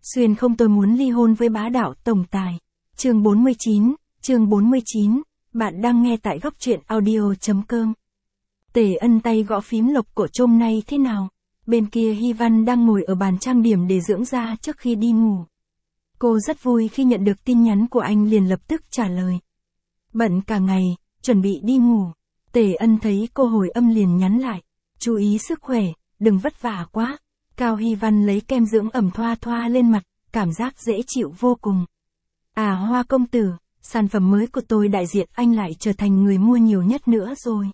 Xuyên không, tôi muốn ly hôn với bá đạo tổng tài. Chương 49, bạn đang nghe tại góc truyện audio.com. Tề Ân tay gõ phím lộc cổ trôm nay thế nào? Bên kia Hy Văn đang ngồi ở bàn trang điểm để dưỡng da trước khi đi ngủ. Cô rất vui khi nhận được tin nhắn của anh, liền lập tức trả lời. Bận cả ngày, chuẩn bị đi ngủ. Tề Ân thấy cô hồi âm liền nhắn lại. Chú ý sức khỏe, đừng vất vả quá. Cao Hy Văn lấy kem dưỡng ẩm thoa thoa lên mặt, cảm giác dễ chịu vô cùng. À, Hoa công tử, sản phẩm mới của tôi đại diện anh lại trở thành người mua nhiều nhất nữa rồi.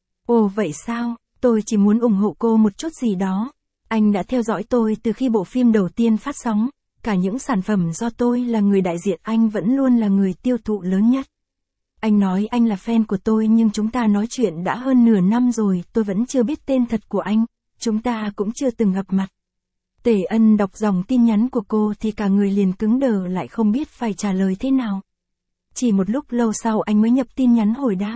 Ồ vậy sao, tôi chỉ muốn ủng hộ cô một chút gì đó. Anh đã theo dõi tôi từ khi bộ phim đầu tiên phát sóng, cả những sản phẩm do tôi là người đại diện anh vẫn luôn là người tiêu thụ lớn nhất. Anh nói anh là fan của tôi nhưng chúng ta nói chuyện đã hơn nửa năm rồi, tôi vẫn chưa biết tên thật của anh, chúng ta cũng chưa từng gặp mặt. Tề Ân đọc dòng tin nhắn của cô thì cả người liền cứng đờ, lại không biết phải trả lời thế nào. Chỉ một lúc lâu sau anh mới nhập tin nhắn hồi đáp.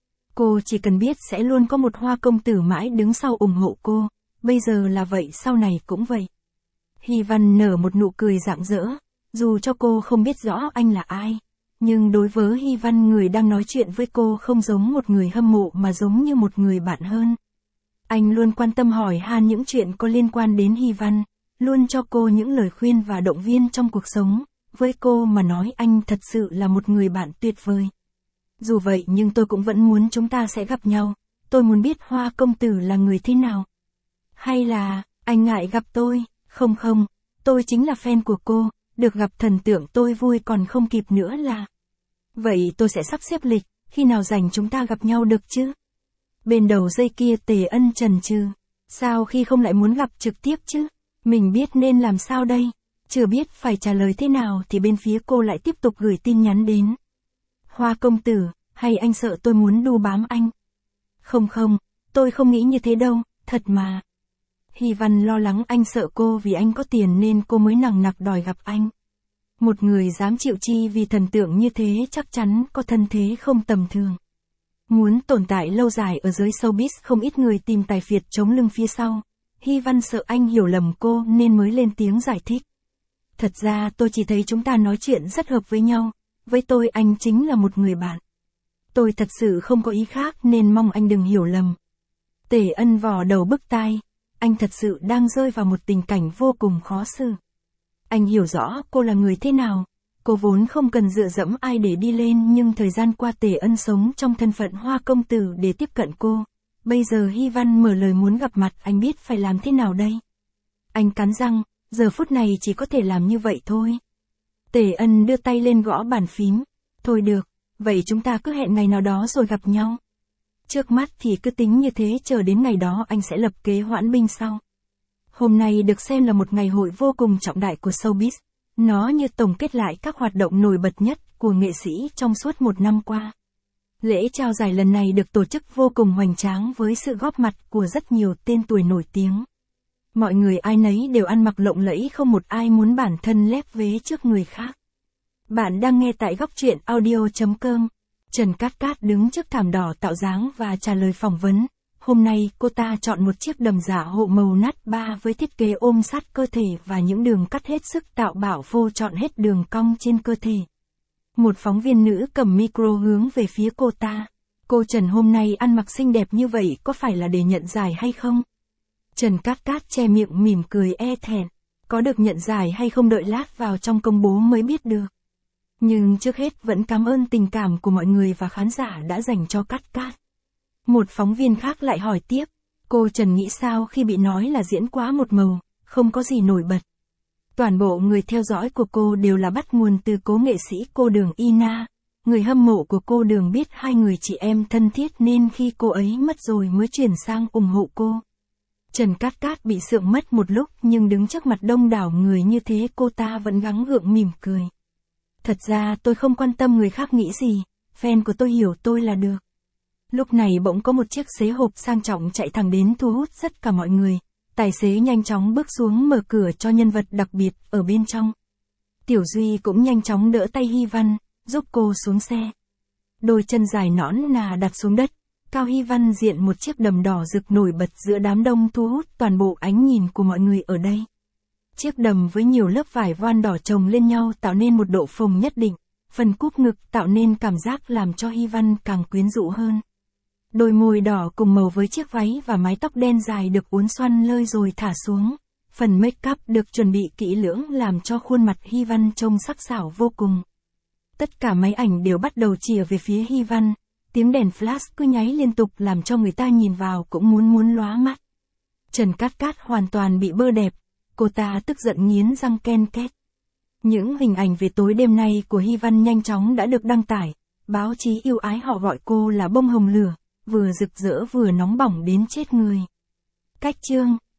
Cô chỉ cần biết sẽ luôn có một Hoa công tử mãi đứng sau ủng hộ cô, bây giờ là vậy sau này cũng vậy. Hy Văn nở một nụ cười rạng rỡ, dù cho cô không biết rõ anh là ai, nhưng đối với Hy Văn, người đang nói chuyện với cô không giống một người hâm mộ mà giống như một người bạn hơn. Anh luôn quan tâm hỏi han những chuyện có liên quan đến Hy Văn, luôn cho cô những lời khuyên và động viên trong cuộc sống. Với cô mà nói anh thật sự là một người bạn tuyệt vời. Dù vậy nhưng tôi cũng vẫn muốn chúng ta sẽ gặp nhau, tôi muốn biết Hoa công tử là người thế nào. Hay là, anh ngại gặp tôi? Không, tôi chính là fan của cô, được gặp thần tượng tôi vui còn không kịp nữa là. Vậy tôi sẽ sắp xếp lịch, khi nào rảnh chúng ta gặp nhau được chứ? Bên đầu dây kia Tề Ân chần chừ, sao khi không lại muốn gặp trực tiếp chứ? Mình biết nên làm sao đây? Chưa biết phải trả lời thế nào thì bên phía cô lại tiếp tục gửi tin nhắn đến. Hoa công tử, hay anh sợ tôi muốn đu bám anh? Không, tôi không nghĩ như thế đâu, thật mà. Hy Văn lo lắng anh sợ cô vì anh có tiền nên cô mới nằng nặc đòi gặp anh. Một người dám chịu chi vì thần tượng như thế chắc chắn có thân thế không tầm thường. Muốn tồn tại lâu dài ở giới showbiz không ít người tìm tài phiệt chống lưng phía sau. Hy Văn sợ anh hiểu lầm cô nên mới lên tiếng giải thích. Thật ra tôi chỉ thấy chúng ta nói chuyện rất hợp với nhau, với tôi anh chính là một người bạn. Tôi thật sự không có ý khác nên mong anh đừng hiểu lầm. Tề Ân vò đầu bứt tai, anh thật sự đang rơi vào một tình cảnh vô cùng khó xử. Anh hiểu rõ cô là người thế nào, cô vốn không cần dựa dẫm ai để đi lên nhưng thời gian qua Tề Ân sống trong thân phận Hoa công tử để tiếp cận cô. Bây giờ Hy Văn mở lời muốn gặp mặt, anh biết phải làm thế nào đây? Anh cắn răng, giờ phút này chỉ có thể làm như vậy thôi. Tề Ân đưa tay lên gõ bàn phím. Thôi được, vậy chúng ta cứ hẹn ngày nào đó rồi gặp nhau. Trước mắt thì cứ tính như thế, chờ đến ngày đó anh sẽ lập kế hoãn binh sau. Hôm nay được xem là một ngày hội vô cùng trọng đại của showbiz. Nó như tổng kết lại các hoạt động nổi bật nhất của nghệ sĩ trong suốt một năm qua. Lễ trao giải lần này được tổ chức vô cùng hoành tráng với sự góp mặt của rất nhiều tên tuổi nổi tiếng. Mọi người ai nấy đều ăn mặc lộng lẫy, không một ai muốn bản thân lép vế trước người khác. Bạn đang nghe tại góc truyện audio.com. Trần Cát Cát đứng trước thảm đỏ tạo dáng và trả lời phỏng vấn. Hôm nay cô ta chọn một chiếc đầm giả hộ màu nát ba với thiết kế ôm sát cơ thể và những đường cắt hết sức tạo bảo phô trọn hết đường cong trên cơ thể. Một phóng viên nữ cầm micro hướng về phía cô ta. Cô Trần hôm nay ăn mặc xinh đẹp như vậy có phải là để nhận giải hay không? Trần Cát Cát che miệng mỉm cười e thẹn. Có được nhận giải hay không đợi lát vào trong công bố mới biết được. Nhưng trước hết vẫn cảm ơn tình cảm của mọi người và khán giả đã dành cho Cát Cát. Một phóng viên khác lại hỏi tiếp. Cô Trần nghĩ sao khi bị nói là diễn quá một màu, không có gì nổi bật? Toàn bộ người theo dõi của cô đều là bắt nguồn từ cố nghệ sĩ cô Đường Ina. Người hâm mộ của cô Đường biết hai người chị em thân thiết nên khi cô ấy mất rồi mới chuyển sang ủng hộ cô. Trần Cát Cát bị sượng mất một lúc nhưng đứng trước mặt đông đảo người như thế cô ta vẫn gắng gượng mỉm cười. Thật ra tôi không quan tâm người khác nghĩ gì, fan của tôi hiểu tôi là được. Lúc này bỗng có một chiếc xế hộp sang trọng chạy thẳng đến thu hút tất cả mọi người. Tài xế nhanh chóng bước xuống mở cửa cho nhân vật đặc biệt ở bên trong. Tiểu Duy cũng nhanh chóng đỡ tay Hy Văn, giúp cô xuống xe. Đôi chân dài nõn nà đặt xuống đất, Cao Hy Văn diện một chiếc đầm đỏ rực nổi bật giữa đám đông thu hút toàn bộ ánh nhìn của mọi người ở đây. Chiếc đầm với nhiều lớp vải voan đỏ chồng lên nhau tạo nên một độ phồng nhất định, phần cúp ngực tạo nên cảm giác làm cho Hy Văn càng quyến rũ hơn. Đôi môi đỏ cùng màu với chiếc váy và mái tóc đen dài được uốn xoăn lơi rồi thả xuống. Phần make up được chuẩn bị kỹ lưỡng làm cho khuôn mặt Hy Văn trông sắc sảo vô cùng. Tất cả máy ảnh đều bắt đầu chìa về phía Hy Văn, tiếng đèn flash cứ nháy liên tục làm cho người ta nhìn vào cũng muốn lóa mắt. Trần Cát Cát hoàn toàn bị bơ đẹp, cô ta tức giận nghiến răng ken két. Những hình ảnh về tối đêm nay của Hy Văn nhanh chóng đã được đăng tải, báo chí yêu ái họ gọi cô là bông hồng lửa, vừa rực rỡ vừa nóng bỏng đến chết người. Cách chương